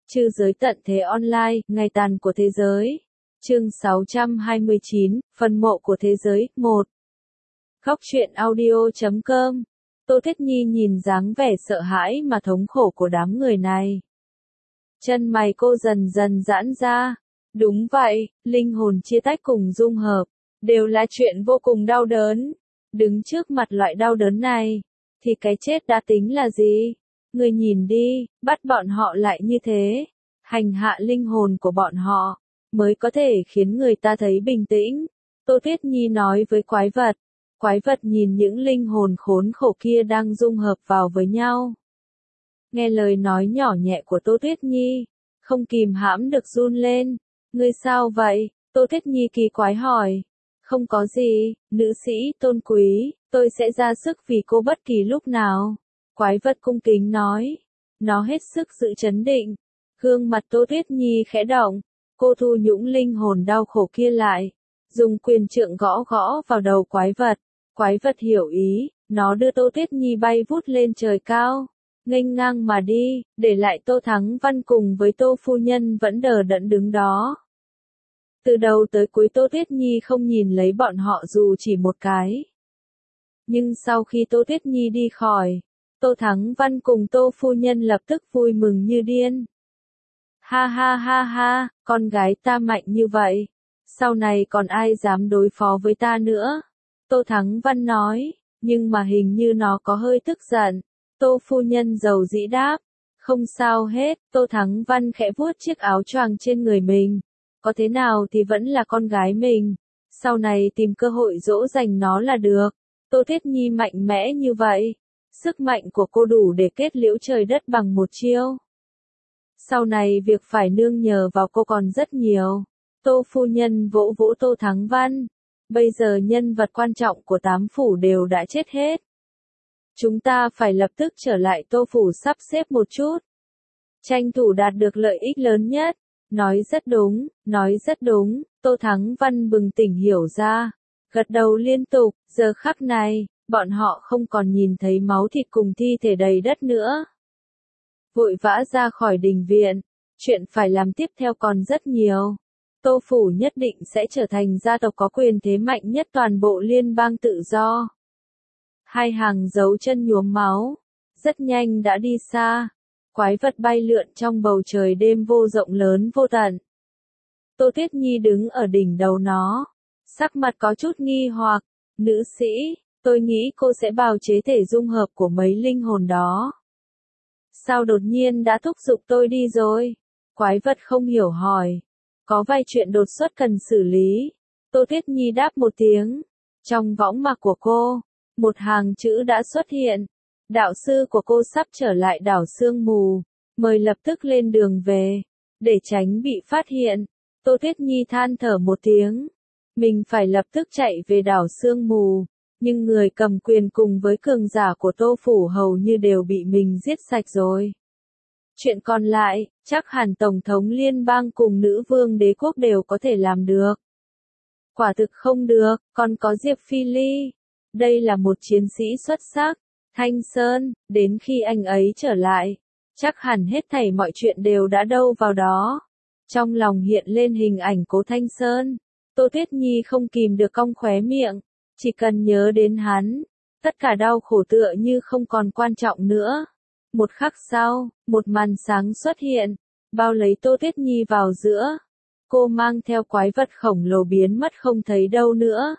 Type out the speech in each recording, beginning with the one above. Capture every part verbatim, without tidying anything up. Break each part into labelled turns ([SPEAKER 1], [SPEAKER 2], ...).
[SPEAKER 1] Trư giới tận thế online, ngày tàn của thế giới. Chương sáu trăm hai mươi chín, phần mộ của thế giới, một. Góc truyện audio chấm com. Tô Thiết Nhi nhìn dáng vẻ sợ hãi mà thống khổ của đám người này. Chân mày cô dần dần giãn ra. Đúng vậy, linh hồn chia tách cùng dung hợp, đều là chuyện vô cùng đau đớn. Đứng trước mặt loại đau đớn này, thì cái chết đã tính là gì? Người nhìn đi, bắt bọn họ lại như thế, hành hạ linh hồn của bọn họ, mới có thể khiến người ta thấy bình tĩnh. Tô Thiết Nhi nói với quái vật. Quái vật nhìn những linh hồn khốn khổ kia đang dung hợp vào với nhau. Nghe lời nói nhỏ nhẹ của Tô Thiết Nhi, không kìm hãm được run lên. Ngươi sao vậy? Tô Thiết Nhi kỳ quái hỏi. Không có gì, nữ sĩ tôn quý, tôi sẽ ra sức vì cô bất kỳ lúc nào. Quái vật cung kính nói. Nó hết sức giữ chấn định. Gương mặt Tô Thiết Nhi khẽ động. Cô thu nhũng linh hồn đau khổ kia lại. Dùng quyền trượng gõ gõ vào đầu quái vật. Quái vật hiểu ý, nó đưa Tô Thiết Nhi bay vút lên trời cao. Nghênh ngang mà đi, để lại Tô Thắng Văn cùng với Tô Phu Nhân vẫn đờ đẫn đứng đó. Từ đầu tới cuối Tô Thiết Nhi không nhìn lấy bọn họ dù chỉ một cái. Nhưng sau khi Tô Thiết Nhi đi khỏi, Tô Thắng Văn cùng Tô Phu Nhân lập tức vui mừng như điên. Ha ha ha ha, con gái ta mạnh như vậy, sau này còn ai dám đối phó với ta nữa? Tô Thắng Văn nói, nhưng mà hình như nó có hơi tức giận. Tô Phu Nhân dầu dĩ đáp, không sao hết. Tô Thắng Văn khẽ vuốt chiếc áo choàng trên người mình. Có thế nào thì vẫn là con gái mình, sau này tìm cơ hội dỗ dành nó là được. Tô Thiết Nhi mạnh mẽ như vậy, sức mạnh của cô đủ để kết liễu trời đất bằng một chiêu. Sau này việc phải nương nhờ vào cô còn rất nhiều. Tô Phu Nhân vỗ vỗ Tô Thắng Văn. Bây giờ nhân vật quan trọng của tám phủ đều đã chết hết. Chúng ta phải lập tức trở lại Tô phủ sắp xếp một chút. Tranh thủ đạt được lợi ích lớn nhất. Nói rất đúng, nói rất đúng. Tô Thắng Văn bừng tỉnh hiểu ra. Gật đầu liên tục, giờ khắc này, bọn họ không còn nhìn thấy máu thịt cùng thi thể đầy đất nữa. Vội vã ra khỏi đình viện. Chuyện phải làm tiếp theo còn rất nhiều. Tô phủ nhất định sẽ trở thành gia tộc có quyền thế mạnh nhất toàn bộ liên bang tự do. Hai hàng dấu chân nhuốm máu, rất nhanh đã đi xa. Quái vật bay lượn trong bầu trời đêm vô rộng lớn vô tận. Tô Thiết Nhi đứng ở đỉnh đầu nó, sắc mặt có chút nghi hoặc. Nữ sĩ, tôi nghĩ cô sẽ bào chế thể dung hợp của mấy linh hồn đó. Sao đột nhiên đã thúc giục tôi đi rồi? Quái vật không hiểu hỏi. Có vài chuyện đột xuất cần xử lý. Tô Thiết Nhi đáp một tiếng. Trong võng mạc của cô, một hàng chữ đã xuất hiện. Đạo sư của cô sắp trở lại đảo Sương Mù. Mời lập tức lên đường về. Để tránh bị phát hiện. Tô Thiết Nhi than thở một tiếng. Mình phải lập tức chạy về đảo Sương Mù. Nhưng người cầm quyền cùng với cường giả của Tô phủ hầu như đều bị mình giết sạch rồi. Chuyện còn lại, chắc hẳn Tổng thống liên bang cùng nữ vương đế quốc đều có thể làm được. Quả thực không được, còn có Diệp Phi Ly. Đây là một chiến sĩ xuất sắc. Thanh Sơn, đến khi anh ấy trở lại, chắc hẳn hết thảy mọi chuyện đều đã đâu vào đó. Trong lòng hiện lên hình ảnh Cố Thanh Sơn. Tô Thiết Nhi không kìm được cong khóe miệng. Chỉ cần nhớ đến hắn, tất cả đau khổ tựa như không còn quan trọng nữa. Một khắc sau, một màn sáng xuất hiện, bao lấy Tô Thiết Nhi vào giữa. Cô mang theo quái vật khổng lồ biến mất không thấy đâu nữa.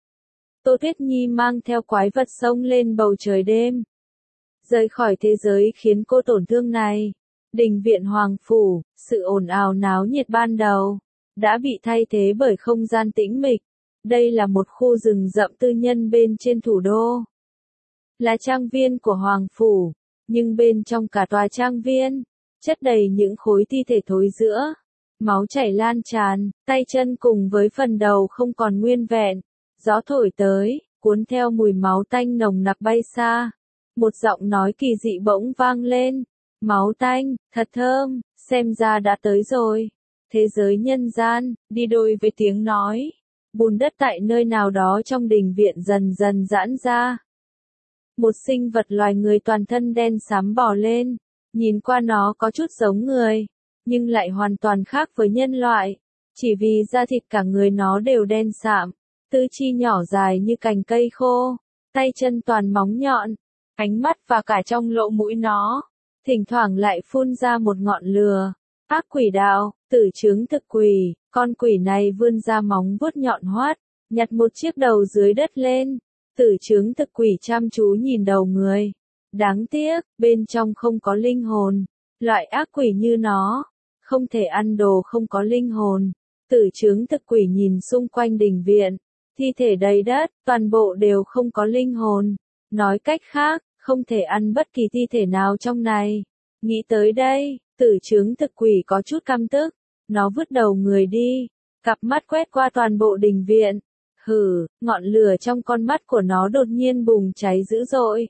[SPEAKER 1] Tô Thiết Nhi mang theo quái vật xông lên bầu trời đêm. Rời khỏi thế giới khiến cô tổn thương này. Đình viện Hoàng Phủ, sự ồn ào náo nhiệt ban đầu, đã bị thay thế bởi không gian tĩnh mịch. Đây là một khu rừng rậm tư nhân bên trên thủ đô. Là trang viên của Hoàng Phủ. Nhưng bên trong cả tòa trang viên, chất đầy những khối thi thể thối rữa. Máu chảy lan tràn, tay chân cùng với phần đầu không còn nguyên vẹn. Gió thổi tới, cuốn theo mùi máu tanh nồng nặc bay xa. Một giọng nói kỳ dị bỗng vang lên. Máu tanh, thật thơm, xem ra đã tới rồi. Thế giới nhân gian, đi đôi với tiếng nói. Bùn đất tại nơi nào đó trong đình viện dần dần giãn ra. Một sinh vật loài người toàn thân đen xám bò lên, nhìn qua nó có chút giống người, nhưng lại hoàn toàn khác với nhân loại. Chỉ vì da thịt cả người nó đều đen sạm, tứ chi nhỏ dài như cành cây khô, tay chân toàn móng nhọn, ánh mắt và cả trong lỗ mũi nó, thỉnh thoảng lại phun ra một ngọn lửa. Ác quỷ đạo, tử chướng thực quỷ, con quỷ này vươn ra móng vuốt nhọn hoắt, nhặt một chiếc đầu dưới đất lên. Tử chướng thực quỷ chăm chú nhìn đầu người. Đáng tiếc, bên trong không có linh hồn. Loại ác quỷ như nó, không thể ăn đồ không có linh hồn. Tử chướng thực quỷ nhìn xung quanh đình viện, thi thể đầy đất, toàn bộ đều không có linh hồn. Nói cách khác, không thể ăn bất kỳ thi thể nào trong này. Nghĩ tới đây, tử chướng thực quỷ có chút căm tức. Nó vứt đầu người đi, cặp mắt quét qua toàn bộ đình viện. Hừ, ngọn lửa trong con mắt của nó đột nhiên bùng cháy dữ dội.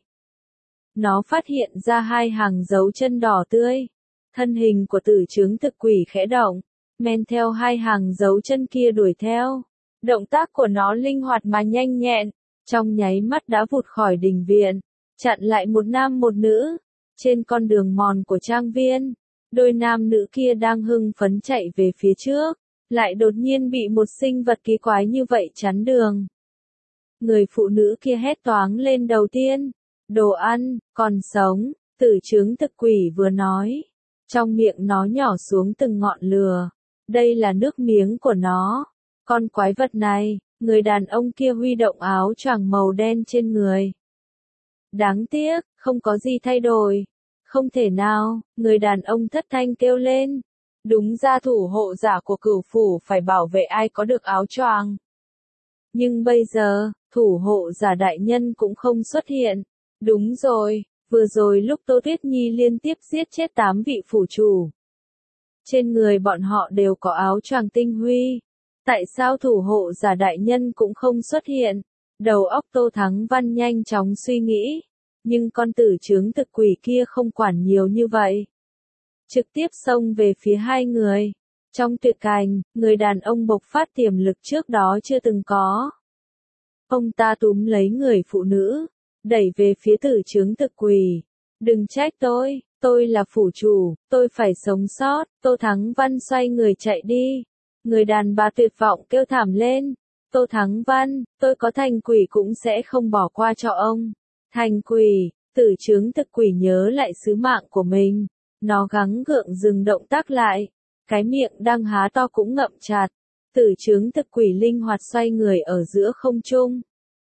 [SPEAKER 1] Nó phát hiện ra hai hàng dấu chân đỏ tươi. Thân hình của tử chướng thực quỷ khẽ động, men theo hai hàng dấu chân kia đuổi theo. Động tác của nó linh hoạt mà nhanh nhẹn, trong nháy mắt đã vụt khỏi đình viện, chặn lại một nam một nữ. Trên con đường mòn của trang viên, đôi nam nữ kia đang hưng phấn chạy về phía trước, lại đột nhiên bị một sinh vật kỳ quái như vậy chắn đường. Người phụ nữ kia hét toáng lên đầu tiên, đồ ăn, còn sống, tử chướng thực quỷ vừa nói. Trong miệng nó nhỏ xuống từng ngọn lửa, đây là nước miếng của nó. Con quái vật này, người đàn ông kia huy động áo choàng màu đen trên người. Đáng tiếc, không có gì thay đổi. Không thể nào, người đàn ông thất thanh kêu lên. Đúng ra thủ hộ giả của cửu phủ phải bảo vệ ai có được áo choàng. Nhưng bây giờ, thủ hộ giả đại nhân cũng không xuất hiện. Đúng rồi, vừa rồi lúc Tô Tuyết Nhi liên tiếp giết chết tám vị phủ chủ. Trên người bọn họ đều có áo choàng tinh huy. Tại sao thủ hộ giả đại nhân cũng không xuất hiện? Đầu óc Tô Thắng Văn nhanh chóng suy nghĩ. Nhưng con tử chướng thực quỷ kia không quản nhiều như vậy. Trực tiếp xông về phía hai người. Trong tuyệt cảnh, người đàn ông bộc phát tiềm lực trước đó chưa từng có. Ông ta túm lấy người phụ nữ, đẩy về phía tử chướng thực quỷ. Đừng trách tôi, tôi là phủ chủ, tôi phải sống sót. Tô Thắng Văn xoay người chạy đi. Người đàn bà tuyệt vọng kêu thảm lên. Tô Thắng Văn, tôi có thành quỷ cũng sẽ không bỏ qua cho ông. Thành quỷ, tử chướng thực quỷ nhớ lại sứ mạng của mình. Nó gắng gượng dừng động tác lại. Cái miệng đang há to cũng ngậm chặt. Tử chướng thực quỷ linh hoạt xoay người ở giữa không trung.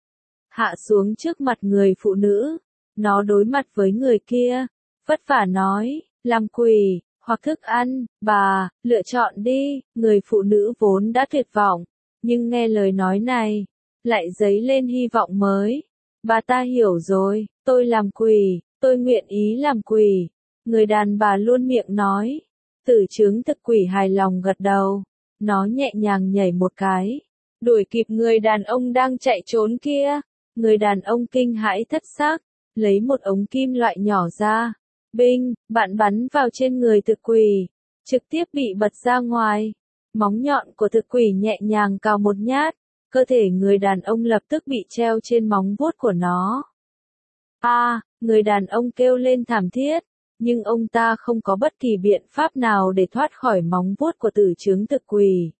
[SPEAKER 1] Hạ xuống trước mặt người phụ nữ. Nó đối mặt với người kia. Vất vả nói, làm quỷ, hoặc thức ăn, bà, lựa chọn đi. Người phụ nữ vốn đã tuyệt vọng. Nhưng nghe lời nói này, lại dấy lên hy vọng mới. Bà ta hiểu rồi, tôi làm quỷ, tôi nguyện ý làm quỷ. Người đàn bà luôn miệng nói. Tử chướng thực quỷ hài lòng gật đầu. Nó nhẹ nhàng nhảy một cái, đuổi kịp người đàn ông đang chạy trốn kia. Người đàn ông kinh hãi thất xác, lấy một ống kim loại nhỏ ra. Binh, bạn bắn vào trên người thực quỷ, trực tiếp bị bật ra ngoài. Móng nhọn của thực quỷ nhẹ nhàng cào một nhát, cơ thể người đàn ông lập tức bị treo trên móng vuốt của nó. A, à, người đàn ông kêu lên thảm thiết, nhưng ông ta không có bất kỳ biện pháp nào để thoát khỏi móng vuốt của tử chướng thực quỷ.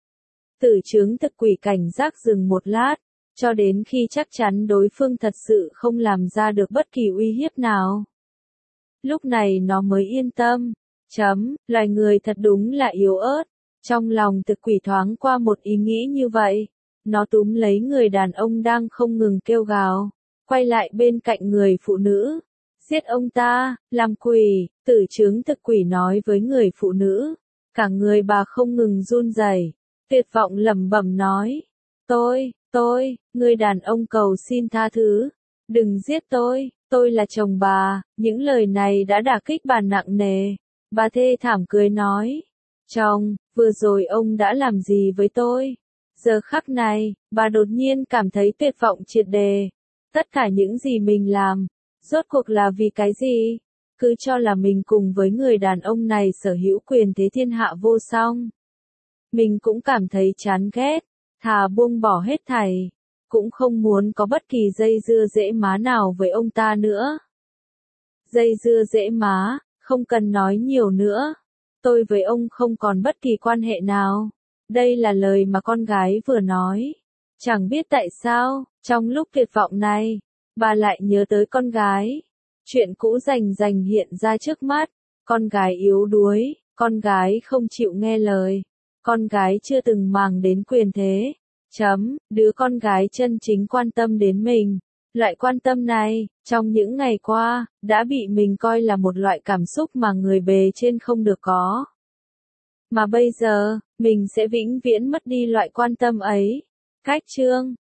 [SPEAKER 1] Tử chướng thực quỷ cảnh giác dừng một lát, cho đến khi chắc chắn đối phương thật sự không làm ra được bất kỳ uy hiếp nào. Lúc này nó mới yên tâm. Chấm, loài người thật đúng là yếu ớt. Trong lòng thực quỷ thoáng qua một ý nghĩ như vậy. Nó túm lấy người đàn ông đang không ngừng kêu gào, quay lại bên cạnh người phụ nữ. Giết ông ta, làm quỷ, tử chướng thực quỷ nói với người phụ nữ. Cả người bà không ngừng run rẩy, tuyệt vọng lẩm bẩm nói. Tôi, tôi, người đàn ông cầu xin tha thứ. Đừng giết tôi, tôi là chồng bà. Những lời này đã đả kích bà nặng nề. Bà thê thảm cười nói. Chồng, vừa rồi ông đã làm gì với tôi? Giờ khắc này, bà đột nhiên cảm thấy tuyệt vọng triệt đề. Tất cả những gì mình làm, rốt cuộc là vì cái gì? Cứ cho là mình cùng với người đàn ông này sở hữu quyền thế thiên hạ vô song. Mình cũng cảm thấy chán ghét, thà buông bỏ hết thảy, cũng không muốn có bất kỳ dây dưa dễ má nào với ông ta nữa. Dây dưa dễ má, không cần nói nhiều nữa. Tôi với ông không còn bất kỳ quan hệ nào. Đây là lời mà con gái vừa nói. Chẳng biết tại sao, trong lúc tuyệt vọng này, bà lại nhớ tới con gái. Chuyện cũ rành rành hiện ra trước mắt. Con gái yếu đuối, con gái không chịu nghe lời, con gái chưa từng màng đến quyền thế. Chấm, đứa con gái chân chính quan tâm đến mình. Loại quan tâm này, trong những ngày qua, đã bị mình coi là một loại cảm xúc mà người bề trên không được có. Mà bây giờ, mình sẽ vĩnh viễn mất đi loại quan tâm ấy. Cách chương